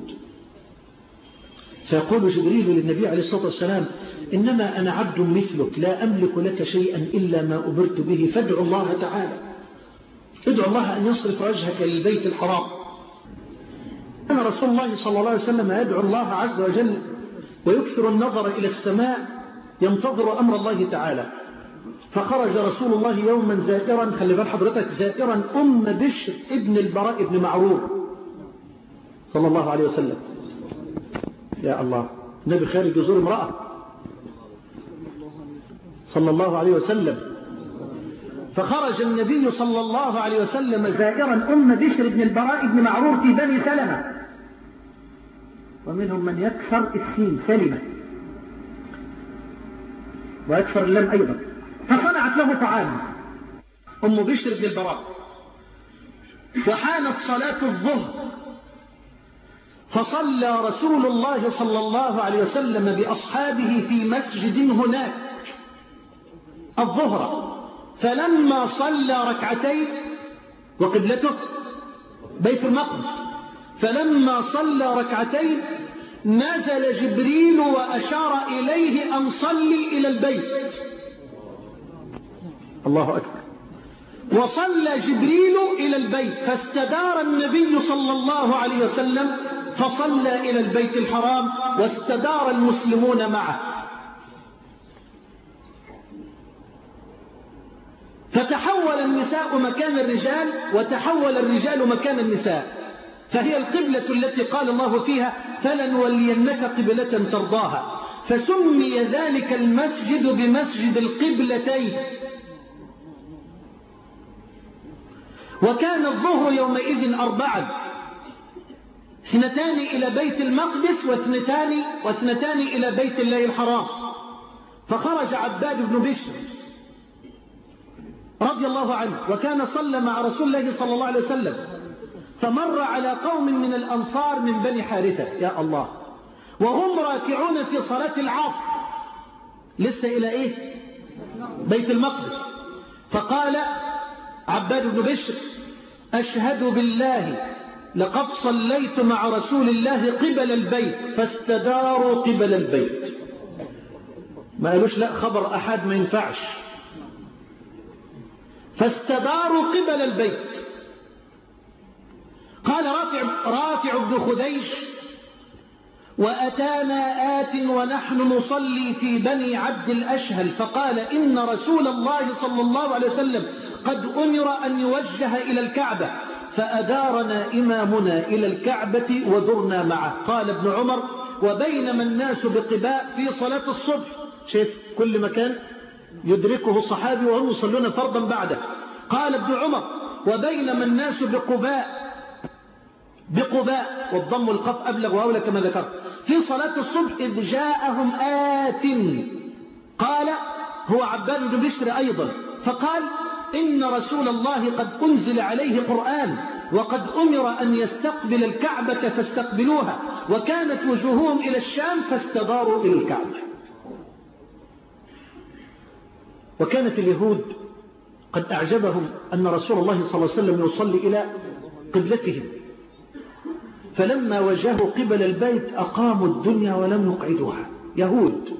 فيقول جبريل للنبي عليه الصلاة والسلام إنما أنا عبد مثلك لا أملك لك شيئا إلا ما أمرت به فادعو الله تعالى ادعو الله أن يصرف وجهك للبيت الحرام. كان رسول الله صلى الله عليه وسلم يدعو الله عز وجل ويكثر النظر إلى السماء ينتظر أمر الله تعالى. فخرج رسول الله يوما زائرا خلي بال حضرتك زائرا أم بشر ابن البراء ابن معرور صلى الله عليه وسلم. يا الله النبي خارج يزور امرأة صلى الله عليه وسلم. فخرج النبي صلى الله عليه وسلم زائرا أم بشر ابن البراء ابن معرور في بني سلمة ومنهم من يكثر السين سلمة ويكثر اللام أيضا. فصنعت له طعاما أم بشر بن البراء وحانت صلاة الظهر فصلى رسول الله صلى الله عليه وسلم بأصحابه في مسجد هناك الظهر. فلما صلى ركعتين وقبلته بيت المقدس فلما صلى ركعتين نزل جبريل وأشار إليه أن صلي إلى البيت. الله أكبر. وصلى جبريل إلى البيت فاستدار النبي صلى الله عليه وسلم فصلى إلى البيت الحرام واستدار المسلمون معه. فتحول النساء مكان الرجال وتحول الرجال مكان النساء. فهي القبلة التي قال الله فيها فلنولينك قبلة ترضاها. فسمي ذلك المسجد بمسجد القبلتين. وكان الظهر يومئذ أربعا اثنتان إلى بيت المقدس واثنتان, واثنتان إلى بيت الله الحرام. فخرج عباد بن بشر رضي الله عنه وكان صلى مع رسول الله صلى الله عليه وسلم فمر على قوم من الأنصار من بني حارثة يا الله وهم راكعون في صلاة العصر لسه إلى إيه بيت المقدس. فقال عباد بن بشر أشهد بالله لقد صليت مع رسول الله قبل البيت فاستداروا قبل البيت. ما قالوش لا خبر أحد ما ينفعش فاستداروا قبل البيت. قال رافع, رافع بن خديش وأتانا آت ونحن نصلي في بني عبد الأشهل فقال إن رسول الله صلى الله عليه وسلم قد أمر أن يوجه إلى الكعبة فأدارنا إمامنا إلى الكعبة ودرنا معه. قال ابن عمر وبينما الناس بقباء في صلاة الصبح شايف كل مكان يدركه الصحابي وهم يصلون فرضا بعده. قال ابن عمر وبينما الناس بقباء بقباء والضم والقف أبلغ وأولى كما ذكرت في صلاة الصبح إذ جاءهم آت قال هو عباد بن بشر أيضا فقال إن رسول الله قد أنزل عليه قرآن وقد أمر أن يستقبل الكعبة فاستقبلوها وكانت وجوههم إلى الشام فاستداروا إلى الكعبة. وكانت اليهود قد أعجبهم أن رسول الله صلى الله عليه وسلم يصلي إلى قبلتهم، فلما وجهوا قبل البيت أقاموا الدنيا ولم يقعدوها، يهود.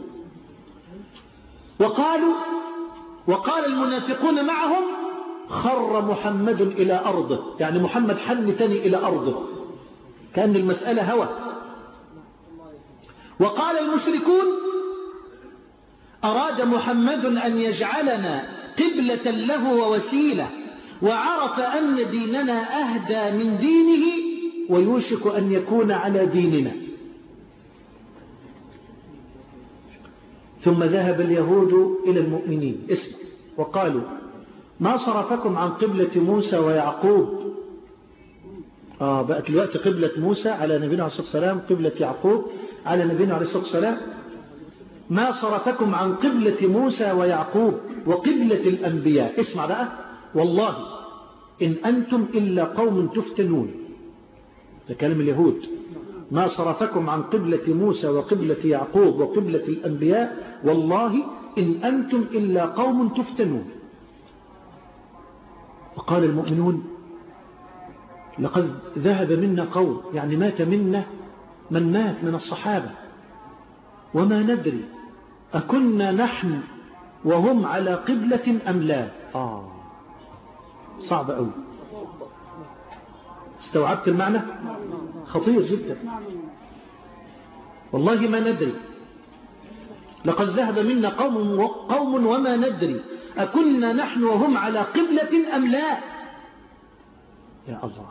وقالوا وقال المنافقون معهم خر محمد إلى أرضه، يعني محمد حن تاني إلى أرضه، كأن المسألة هوى. وقال المشركون أراد محمد أن يجعلنا قبلة له ووسيلة، وعرف أن ديننا أهدى من دينه ويوشك أن يكون على ديننا. ثم ذهب اليهود إلى المؤمنين اسمع وقالوا ما صرفكم عن قبلة موسى ويعقوب. آه بقت الوقت قبلة موسى على نبينا عليه الصلاة والسلام، قبلة يعقوب على نبينا عليه الصلاة والسلام. ما صرفكم عن قبلة موسى ويعقوب وقبلة الأنبياء. اسمع بقى، والله إن أنتم إلا قوم تفتنون. ده كلام اليهود. ما صرفكم عن قبلة موسى وقبلة يعقوب وقبلة الأنبياء والله إن أنتم إلا قوم تفتنون. وقال المؤمنون لقد ذهب منا قوم، يعني مات منا من مات من الصحابة، وما ندري أكنا نحن وهم على قبلة أم لا. آه صعب أوي. استوعبت المعنى؟ خطير جدا. والله ما ندري، لقد ذهب منا قوم قوم وما ندري أكنا نحن وهم على قبلة أم لا. يا الله.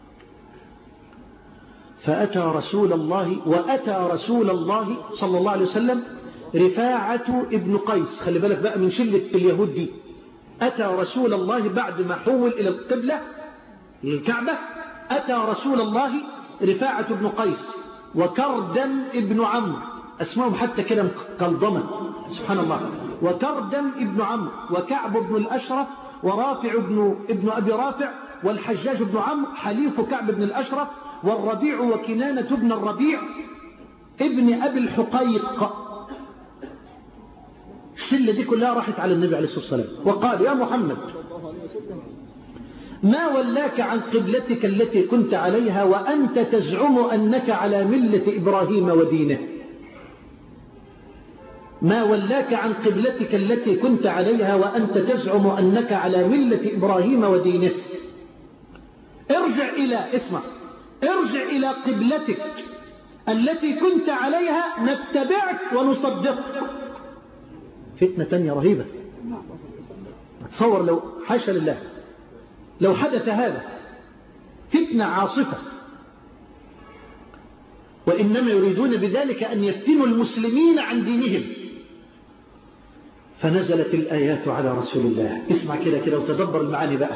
فأتى رسول الله وأتى رسول الله صلى الله عليه وسلم رفاعة ابن قيس، خلي بالك بقى من شلة اليهود دي. أتى رسول الله بعد ما حول إلى القبلة للكعبة، أتى رسول الله رفاعة ابن قيس وكردم ابن عمرو، اسمهم حتى كده كالضمة سبحان الله، وكردم ابن عمرو وكعب بن الأشرف ورافع ابن, ابن أبي رافع والحجاج بن عمرو حليف كعب بن الأشرف والربيع وكنانة ابن الربيع ابن أبي الحقيق. الشلة دي كلها راحت على النبي عليه الصلاة والسلام وقال يا محمد ما ولاك عن قبلتك التي كنت عليها وأنت تزعم أنك على ملة إبراهيم ودينه. ما ولاك عن قبلتك التي كنت عليها وأنت تزعم أنك على ملة إبراهيم ودينه. ارجع إلى اسمع ارجع إلى قبلتك التي كنت عليها نتبعك ونصدقك. فتنة تانية رهيبة. تصور لو حاشا لله لو حدث هذا، فتنة عاصفة، وإنما يريدون بذلك أن يفتنوا المسلمين عن دينهم. فنزلت الآيات على رسول الله. اسمع كده كده وتدبر المعاني بقى.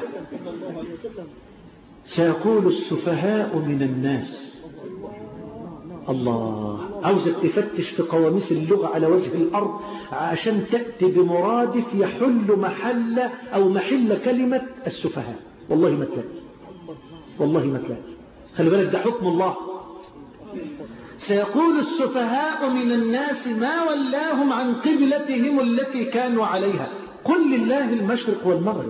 سيقول السفهاء من الناس. الله، عاوزك تفتش في قواميس اللغة على وجه الأرض عشان تأتي بمرادف يحل محل أو محل كلمة السفهاء. والله ما تلاقي، والله ما تلاقي. خلي بالك ده حكم الله. سيقول السفهاء من الناس ما ولاهم عن قبلتهم التي كانوا عليها قل لله المشرق والمغرب.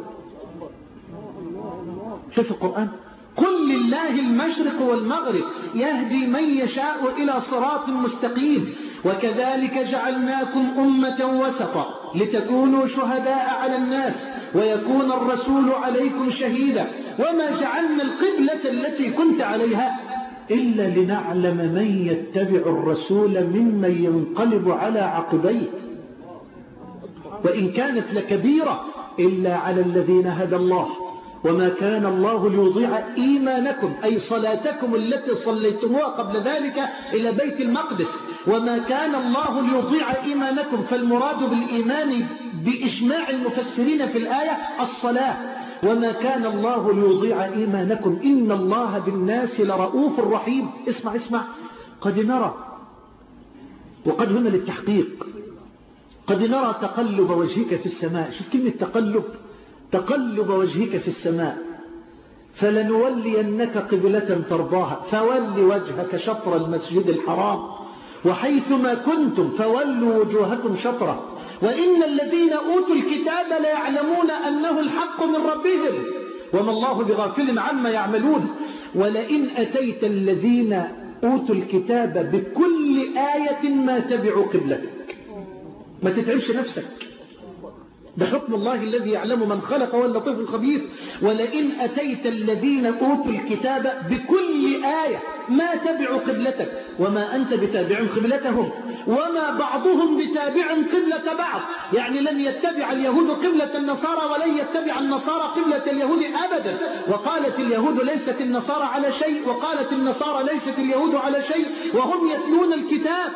شوف القرآن، قل لله المشرق والمغرب يهدي من يشاء إلى صراط مستقيم وكذلك جعلناكم أمة وسطا لتكونوا شهداء على الناس ويكون الرسول عليكم شهيدا وما جعلنا القبلة التي كنت عليها إلا لنعلم من يتبع الرسول ممن ينقلب على عقبيه وإن كانت لكبيرة إلا على الذين هدى الله وما كان الله ليضيع إيمانكم أي صلاتكم التي صليتموها قبل ذلك إلى بيت المقدس وما كان الله ليضيع إيمانكم. فالمراد بالإيمان بإجماع المفسرين في الآية الصلاة. وما كان الله ليضيع إيمانكم إن الله بالناس لرؤوف رحيم. اسمع اسمع قد نرى، وقد هنا للتحقيق، قد نرى تقلب وجهك في السماء. شوف كلمة تقلب، تقلب وجهك في السماء فلنولينك قبلة ترضاها فول وجهك شطر المسجد الحرام وحيثما كنتم فولوا وجوهكم شطرة وإن الذين أوتوا الكتاب ليعلمون أنه الحق من ربهم وما الله بغافل عما يعملون ولئن أتيت الذين أوتوا الكتاب بكل آية ما تبعوا قبلتك. ما تتعبش نفسك، بحكم الله الذي يعلم من خلق واللطيف الخبير. ولئن أتيت الذين أوتوا الكتاب بكل آية ما تبعوا قبلتك وما أنت بتابع قبلتهم وما بعضهم بتابع قبلة بعض. يعني لن يتبع اليهود قبلة النصارى ولن يتبع النصارى قبلة اليهود أبدا. وقالت اليهود ليست النصارى على شيء وقالت النصارى ليست اليهود على شيء وهم يتلون الكتاب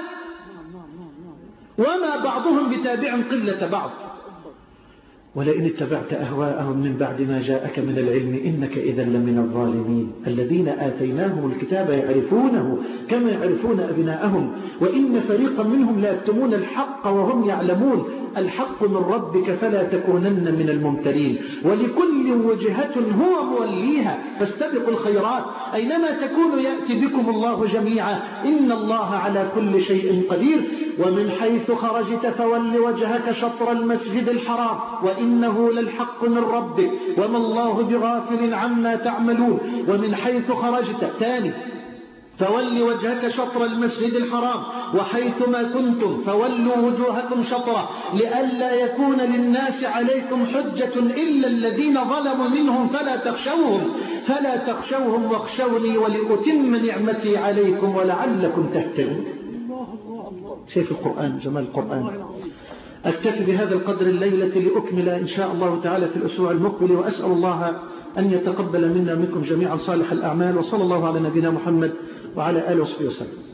وما بعضهم بتابع قبلة بعض. ولئن اتبعت أهواءهم من بعد ما جاءك من العلم إنك إذا لمن الظالمين. الذين آتيناهم الكتاب يعرفونه كما يعرفون أبناءهم وإن فريقا منهم لا يكتمون الحق وهم يعلمون. الحق من ربك فلا تكونن من الممترين ولكل وجهة هو موليها فاستبقوا الخيرات أينما تكونوا يأتي بكم الله جميعا إن الله على كل شيء قدير. ومن حيث خرجت فول وجهك شطر المسجد الحرام وإنه للحق من ربك وما الله بغافل عما تعملون. ومن حيث خرجت ثاني فول وجهك شطر المسجد الحرام وحيثما كنتم فولوا وجوهكم شطره لئلا يكون للناس عليكم حجة إلا الذين ظلموا منهم فلا تخشوهم فلا تخشوهم واخشوني ولأتم نعمتي عليكم ولعلكم تهتدون. شايف القرآن، جمال القرآن. أكتفي بهذا القدر الليلة لأكمل إن شاء الله تعالى في الأسبوع المقبل وأسأل الله أن يتقبل منا منكم جميعا صالح الأعمال وصلى الله على نبينا محمد وعلى آله وصحبه وسلم.